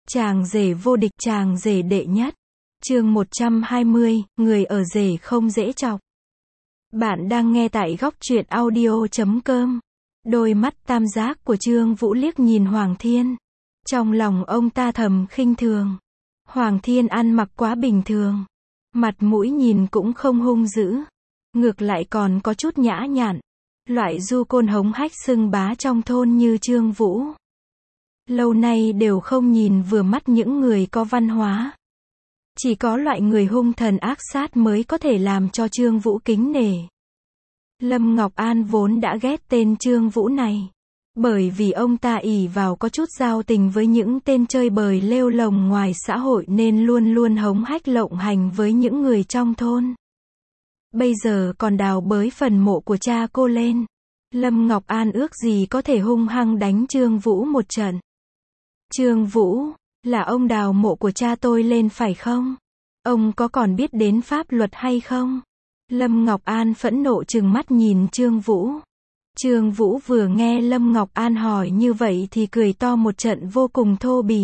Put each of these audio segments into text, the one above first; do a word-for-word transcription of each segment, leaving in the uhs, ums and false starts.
Chàng rể vô địch, chàng rể đệ nhất. Chương một trăm hai mươi, người ở rể không dễ chọc. Bạn đang nghe tại góc truyện audio chấm com. Đôi mắt tam giác của Trương Vũ liếc nhìn Hoàng Thiên. Trong lòng ông ta thầm khinh thường. Hoàng Thiên ăn mặc quá bình thường. Mặt mũi nhìn cũng không hung dữ. Ngược lại còn có chút nhã nhặn. Loại du côn hống hách xưng bá trong thôn như Trương Vũ. Lâu nay đều không nhìn vừa mắt những người có văn hóa. Chỉ có loại người hung thần ác sát mới có thể làm cho Trương Vũ kính nể. Lâm Ngọc An vốn đã ghét tên Trương Vũ này. Bởi vì ông ta ỷ vào có chút giao tình với những tên chơi bời lêu lồng ngoài xã hội nên luôn luôn hống hách lộng hành với những người trong thôn. Bây giờ còn đào bới phần mộ của cha cô lên. Lâm Ngọc An ước gì có thể hung hăng đánh Trương Vũ một trận. Trương Vũ, là ông đào mộ của cha tôi lên phải không? Ông có còn biết đến pháp luật hay không? Lâm Ngọc An phẫn nộ trừng mắt nhìn Trương Vũ. Trương Vũ vừa nghe Lâm Ngọc An hỏi như vậy thì cười to một trận vô cùng thô bỉ.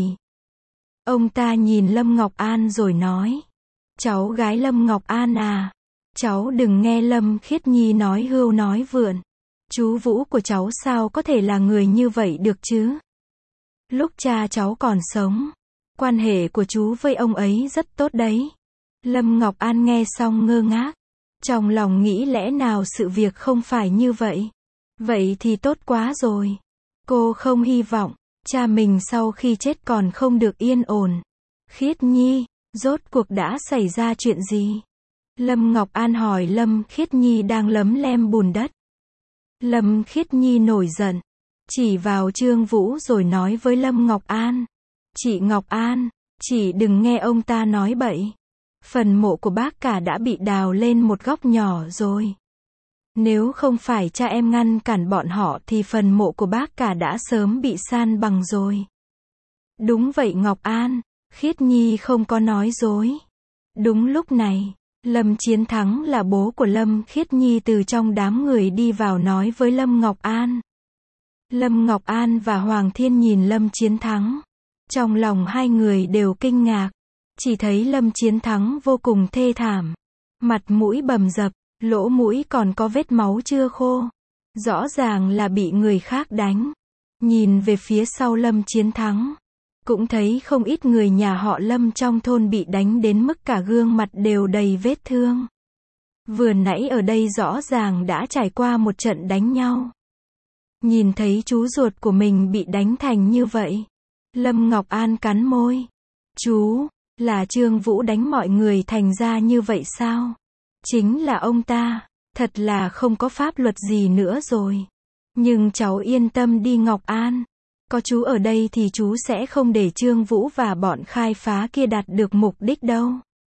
Ông ta nhìn Lâm Ngọc An rồi nói. Cháu gái Lâm Ngọc An à, cháu đừng nghe Lâm Khiết Nhi nói hưu nói vượn. Chú Vũ của cháu sao có thể là người như vậy được chứ? Lúc cha cháu còn sống, quan hệ của chú với ông ấy rất tốt đấy. Lâm Ngọc An nghe xong ngơ ngác. Trong lòng nghĩ lẽ nào sự việc không phải như vậy. Vậy thì tốt quá rồi. Cô không hy vọng cha mình sau khi chết còn không được yên ổn. Khiết Nhi, rốt cuộc đã xảy ra chuyện gì? Lâm Ngọc An hỏi Lâm Khiết Nhi đang lấm lem bùn đất. Lâm Khiết Nhi nổi giận, chỉ vào Trương Vũ rồi nói với Lâm Ngọc An. Chị Ngọc An, chị đừng nghe ông ta nói bậy. Phần mộ của bác cả đã bị đào lên một góc nhỏ rồi. Nếu không phải cha em ngăn cản bọn họ thì phần mộ của bác cả đã sớm bị san bằng rồi. Đúng vậy Ngọc An, Khiết Nhi không có nói dối. Đúng lúc này, Lâm Chiến Thắng là bố của Lâm Khiết Nhi từ trong đám người đi vào nói với Lâm Ngọc An. Lâm Ngọc An và Hoàng Thiên nhìn Lâm Chiến Thắng. Trong lòng hai người đều kinh ngạc. Chỉ thấy Lâm Chiến Thắng vô cùng thê thảm. Mặt mũi bầm dập, lỗ mũi còn có vết máu chưa khô. Rõ ràng là bị người khác đánh. Nhìn về phía sau Lâm Chiến Thắng. Cũng thấy không ít người nhà họ Lâm trong thôn bị đánh đến mức cả gương mặt đều đầy vết thương. Vừa nãy ở đây rõ ràng đã trải qua một trận đánh nhau. Nhìn thấy chú ruột của mình bị đánh thành như vậy. Lâm Ngọc An cắn môi. Chú, là Trương Vũ đánh mọi người thành ra như vậy sao? Chính là ông ta, thật là không có pháp luật gì nữa rồi. Nhưng cháu yên tâm đi Ngọc An. Có chú ở đây thì chú sẽ không để Trương Vũ và bọn khai phá kia đạt được mục đích đâu.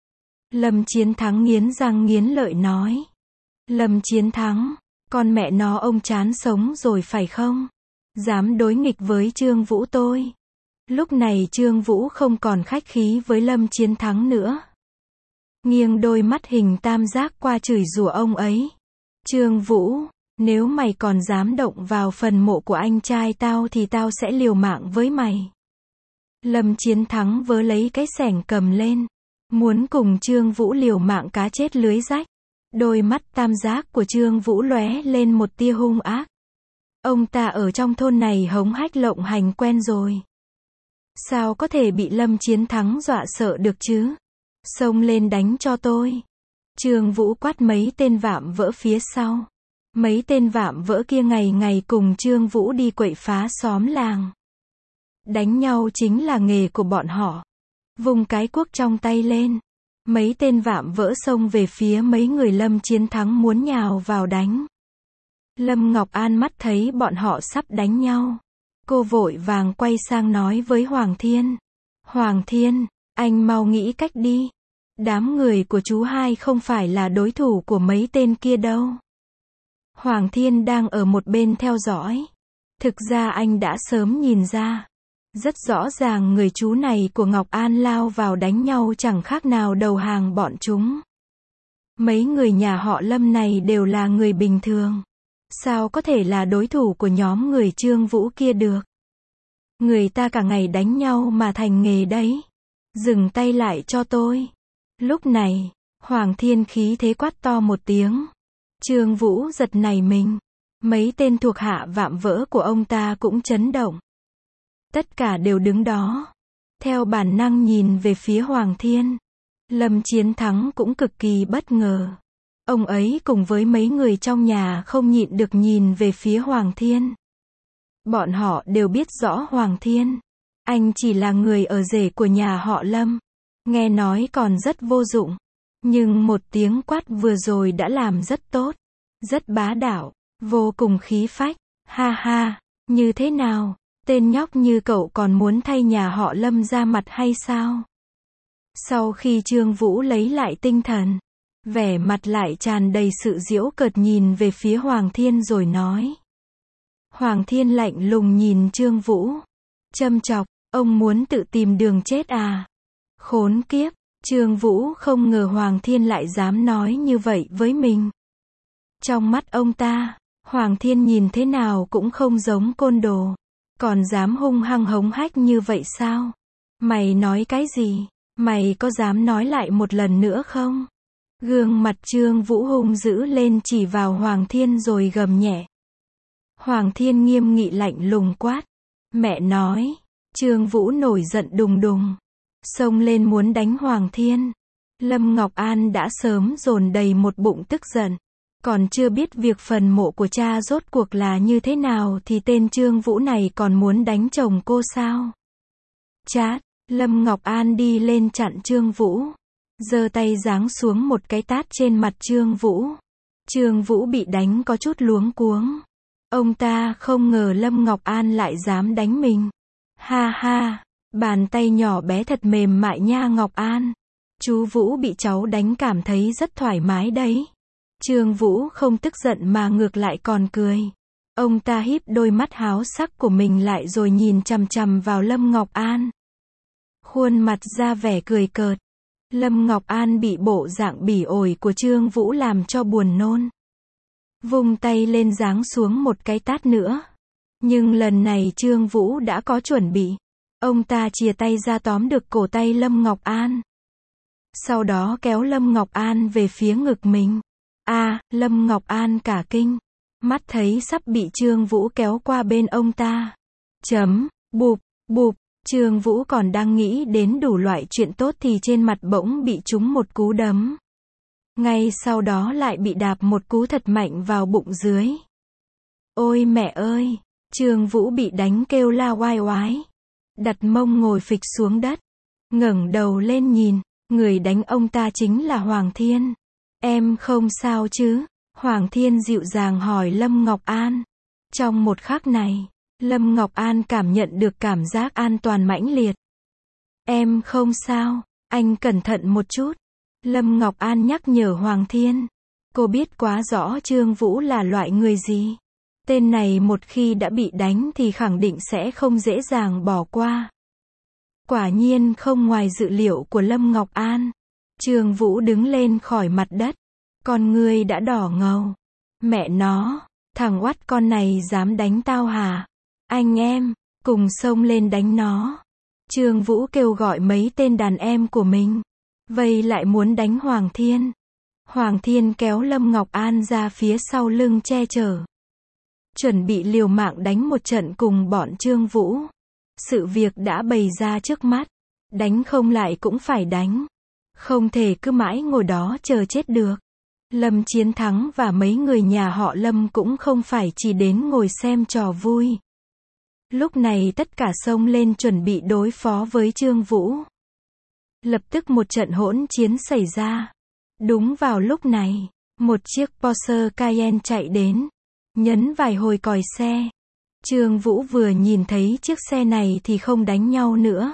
Lâm Chiến Thắng nghiến răng nghiến lợi nói. Lâm Chiến Thắng, con mẹ nó ông chán sống rồi phải không? Dám đối nghịch với Trương Vũ tôi. Lúc này Trương Vũ không còn khách khí với Lâm Chiến Thắng nữa. Nghiêng đôi mắt hình tam giác qua chửi rủa ông ấy. Trương Vũ, nếu mày còn dám động vào phần mộ của anh trai tao thì tao sẽ liều mạng với mày. Lâm Chiến Thắng vớ lấy cái xẻng cầm lên. Muốn cùng Trương Vũ liều mạng cá chết lưới rách. Đôi mắt tam giác của Trương Vũ lóe lên một tia hung ác. Ông ta ở trong thôn này hống hách lộng hành quen rồi. Sao có thể bị Lâm Chiến Thắng dọa sợ được chứ? Xông lên đánh cho tôi. Trương Vũ quát mấy tên vạm vỡ phía sau. Mấy tên vạm vỡ kia ngày ngày cùng Trương Vũ đi quậy phá xóm làng. Đánh nhau chính là nghề của bọn họ. Vùng cái cuốc trong tay lên. Mấy tên vạm vỡ xông về phía mấy người Lâm Chiến Thắng muốn nhào vào đánh. Lâm Ngọc An mắt thấy bọn họ sắp đánh nhau. Cô vội vàng quay sang nói với Hoàng Thiên. Hoàng Thiên, anh mau nghĩ cách đi. Đám người của chú hai không phải là đối thủ của mấy tên kia đâu. Hoàng Thiên đang ở một bên theo dõi. Thực ra anh đã sớm nhìn ra. Rất rõ ràng người chú này của Ngọc An lao vào đánh nhau chẳng khác nào đầu hàng bọn chúng. Mấy người nhà họ Lâm này đều là người bình thường. Sao có thể là đối thủ của nhóm người Trương Vũ kia được? Người ta cả ngày đánh nhau mà thành nghề đấy. Dừng tay lại cho tôi. Lúc này, Hoàng Thiên khí thế quát to một tiếng. Trương Vũ giật nảy mình. Mấy tên thuộc hạ vạm vỡ của ông ta cũng chấn động. Tất cả đều đứng đó. Theo bản năng nhìn về phía Hoàng Thiên. Lâm Chiến Thắng cũng cực kỳ bất ngờ. Ông ấy cùng với mấy người trong nhà không nhịn được nhìn về phía Hoàng Thiên. Bọn họ đều biết rõ Hoàng Thiên. Anh chỉ là người ở rể của nhà họ Lâm. Nghe nói còn rất vô dụng. Nhưng một tiếng quát vừa rồi đã làm rất tốt. Rất bá đạo. Vô cùng khí phách. Ha ha. Như thế nào? Tên nhóc như cậu còn muốn thay nhà họ Lâm ra mặt hay sao? Sau khi Trương Vũ lấy lại tinh thần, vẻ mặt lại tràn đầy sự giễu cợt nhìn về phía Hoàng Thiên rồi nói. Hoàng Thiên lạnh lùng nhìn Trương Vũ. Châm chọc, ông muốn tự tìm đường chết à? Khốn kiếp, Trương Vũ không ngờ Hoàng Thiên lại dám nói như vậy với mình. Trong mắt ông ta, Hoàng Thiên nhìn thế nào cũng không giống côn đồ. Còn dám hung hăng hống hách như vậy sao? Mày nói cái gì? Mày có dám nói lại một lần nữa không? Gương mặt Trương Vũ hung dữ lên chỉ vào Hoàng Thiên rồi gầm nhẹ. Hoàng Thiên nghiêm nghị lạnh lùng quát. Mẹ nói. Trương Vũ nổi giận đùng đùng. Xông lên muốn đánh Hoàng Thiên. Lâm Ngọc An đã sớm dồn đầy một bụng tức giận. Còn chưa biết việc phần mộ của cha rốt cuộc là như thế nào thì tên Trương Vũ này còn muốn đánh chồng cô sao? Chát, Lâm Ngọc An đi lên chặn Trương Vũ. Giơ tay giáng xuống một cái tát trên mặt Trương Vũ. Trương Vũ bị đánh có chút luống cuống. Ông ta không ngờ Lâm Ngọc An lại dám đánh mình. Ha ha, bàn tay nhỏ bé thật mềm mại nha Ngọc An. Chú Vũ bị cháu đánh cảm thấy rất thoải mái đấy. Trương Vũ không tức giận mà ngược lại còn cười. Ông ta híp đôi mắt háo sắc của mình lại rồi nhìn chằm chằm vào Lâm Ngọc An. Khuôn mặt ra vẻ cười cợt. Lâm Ngọc An bị bộ dạng bỉ ổi của Trương Vũ làm cho buồn nôn. Vung tay lên giáng xuống một cái tát nữa. Nhưng lần này Trương Vũ đã có chuẩn bị. Ông ta chìa tay ra tóm được cổ tay Lâm Ngọc An. Sau đó kéo Lâm Ngọc An về phía ngực mình. À, Lâm Ngọc An cả kinh. Mắt thấy sắp bị Trương Vũ kéo qua bên ông ta. Chấm, bụp, bụp. Trương Vũ còn đang nghĩ đến đủ loại chuyện tốt thì trên mặt bỗng bị trúng một cú đấm. Ngay sau đó lại bị đạp một cú thật mạnh vào bụng dưới. Ôi mẹ ơi! Trương Vũ bị đánh kêu la oai oái. Đặt mông ngồi phịch xuống đất. Ngẩng đầu lên nhìn. Người đánh ông ta chính là Hoàng Thiên. Em không sao chứ? Hoàng Thiên dịu dàng hỏi Lâm Ngọc An. Trong một khắc này, Lâm Ngọc An cảm nhận được cảm giác an toàn mãnh liệt. Em không sao, anh cẩn thận một chút. Lâm Ngọc An nhắc nhở Hoàng Thiên. Cô biết quá rõ Trương Vũ là loại người gì. Tên này một khi đã bị đánh thì khẳng định sẽ không dễ dàng bỏ qua. Quả nhiên không ngoài dự liệu của Lâm Ngọc An. Trương Vũ đứng lên khỏi mặt đất. Con ngươi đã đỏ ngầu. Mẹ nó, thằng oắt con này dám đánh tao hả? Anh em, cùng xông lên đánh nó. Trương Vũ kêu gọi mấy tên đàn em của mình. Vây lại muốn đánh Hoàng Thiên. Hoàng Thiên kéo Lâm Ngọc An ra phía sau lưng che chở. Chuẩn bị liều mạng đánh một trận cùng bọn Trương Vũ. Sự việc đã bày ra trước mắt. Đánh không lại cũng phải đánh. Không thể cứ mãi ngồi đó chờ chết được. Lâm Chiến Thắng và mấy người nhà họ Lâm cũng không phải chỉ đến ngồi xem trò vui. Lúc này tất cả xông lên chuẩn bị đối phó với Trương Vũ. Lập tức một trận hỗn chiến xảy ra. Đúng vào lúc này, một chiếc Porsche Cayenne chạy đến. Nhấn vài hồi còi xe. Trương Vũ vừa nhìn thấy chiếc xe này thì không đánh nhau nữa.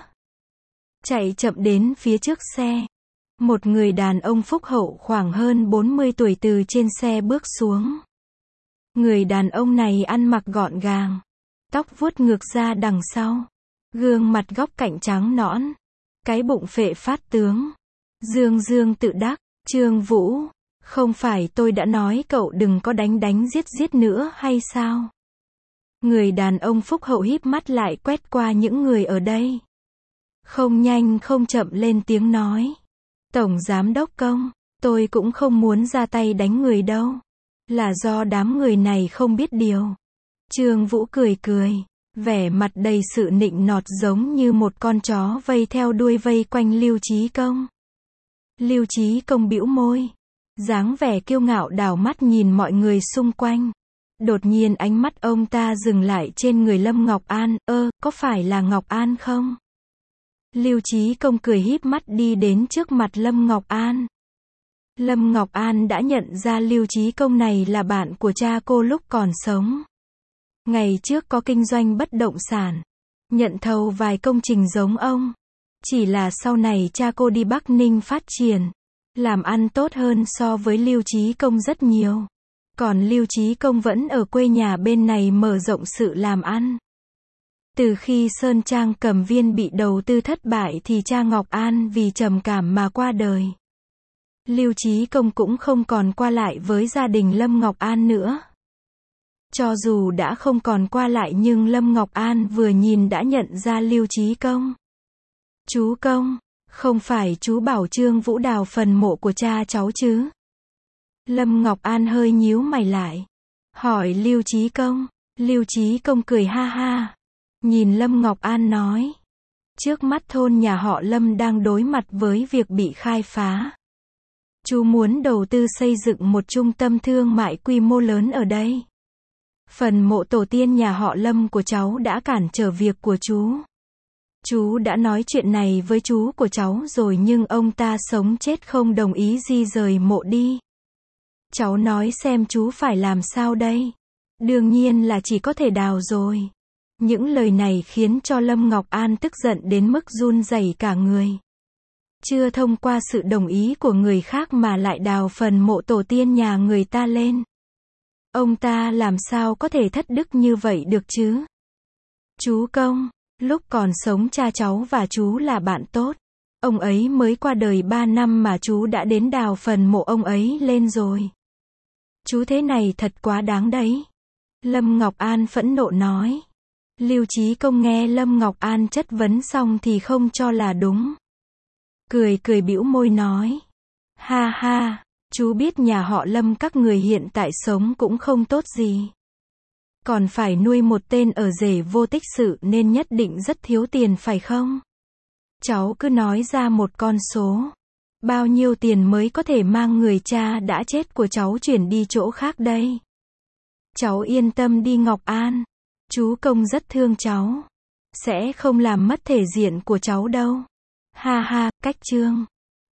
Chạy chậm đến phía trước xe. Một người đàn ông phúc hậu khoảng hơn bốn mươi tuổi từ trên xe bước xuống. Người đàn ông này ăn mặc gọn gàng. Tóc vuốt ngược ra đằng sau. Gương mặt góc cạnh trắng nõn. Cái bụng phệ phát tướng. Dương dương tự đắc. Trương Vũ, không phải tôi đã nói cậu đừng có đánh đánh giết giết nữa hay sao? Người đàn ông phúc hậu híp mắt lại quét qua những người ở đây. Không nhanh không chậm lên tiếng nói. Tổng giám đốc Công, tôi cũng không muốn ra tay đánh người đâu. Là do đám người này không biết điều. Trương Vũ cười cười, vẻ mặt đầy sự nịnh nọt giống như một con chó vây theo đuôi vây quanh Lưu Chí Công. Lưu Chí Công bĩu môi, dáng vẻ kiêu ngạo đảo mắt nhìn mọi người xung quanh. Đột nhiên ánh mắt ông ta dừng lại trên người Lâm Ngọc An, ơ, có phải là Ngọc An không? Lưu Chí Công cười híp mắt đi đến trước mặt Lâm Ngọc An. Lâm Ngọc An đã nhận ra Lưu Chí Công này là bạn của cha cô lúc còn sống. Ngày trước có kinh doanh bất động sản, nhận thầu vài công trình giống ông. Chỉ là sau này cha cô đi Bắc Ninh phát triển, làm ăn tốt hơn so với Lưu Chí Công rất nhiều. Còn Lưu Chí Công vẫn ở quê nhà bên này mở rộng sự làm ăn. Từ khi Sơn Trang Cẩm Viên bị đầu tư thất bại thì cha Ngọc An vì trầm cảm mà qua đời. Lưu Chí Công cũng không còn qua lại với gia đình Lâm Ngọc An nữa. Cho dù đã không còn qua lại nhưng Lâm Ngọc An vừa nhìn đã nhận ra Lưu Chí Công. Chú Công, không phải chú bảo Trương Vũ đào phần mộ của cha cháu chứ? Lâm Ngọc An hơi nhíu mày lại, hỏi Lưu Chí Công. Lưu Chí Công cười ha ha, nhìn Lâm Ngọc An nói. Trước mắt thôn nhà họ Lâm đang đối mặt với việc bị khai phá. Chú muốn đầu tư xây dựng một trung tâm thương mại quy mô lớn ở đây. Phần mộ tổ tiên nhà họ Lâm của cháu đã cản trở việc của chú. Chú đã nói chuyện này với chú của cháu rồi nhưng ông ta sống chết không đồng ý di rời mộ đi. Cháu nói xem chú phải làm sao đây? Đương nhiên là chỉ có thể đào rồi. Những lời này khiến cho Lâm Ngọc An tức giận đến mức run rẩy cả người. Chưa thông qua sự đồng ý của người khác mà lại đào phần mộ tổ tiên nhà người ta lên. Ông ta làm sao có thể thất đức như vậy được chứ? Chú Công, lúc còn sống cha cháu và chú là bạn tốt. Ông ấy mới qua đời ba năm mà chú đã đến đào phần mộ ông ấy lên rồi. Chú thế này thật quá đáng đấy. Lâm Ngọc An phẫn nộ nói. Lưu Chí Công nghe Lâm Ngọc An chất vấn xong thì không cho là đúng. Cười cười bĩu môi nói. Ha ha, chú biết nhà họ Lâm các người hiện tại sống cũng không tốt gì. Còn phải nuôi một tên ở rể vô tích sự nên nhất định rất thiếu tiền phải không? Cháu cứ nói ra một con số. Bao nhiêu tiền mới có thể mang người cha đã chết của cháu chuyển đi chỗ khác đây? Cháu yên tâm đi Ngọc An. Chú Công rất thương cháu. Sẽ không làm mất thể diện của cháu đâu. Ha ha, cách trương.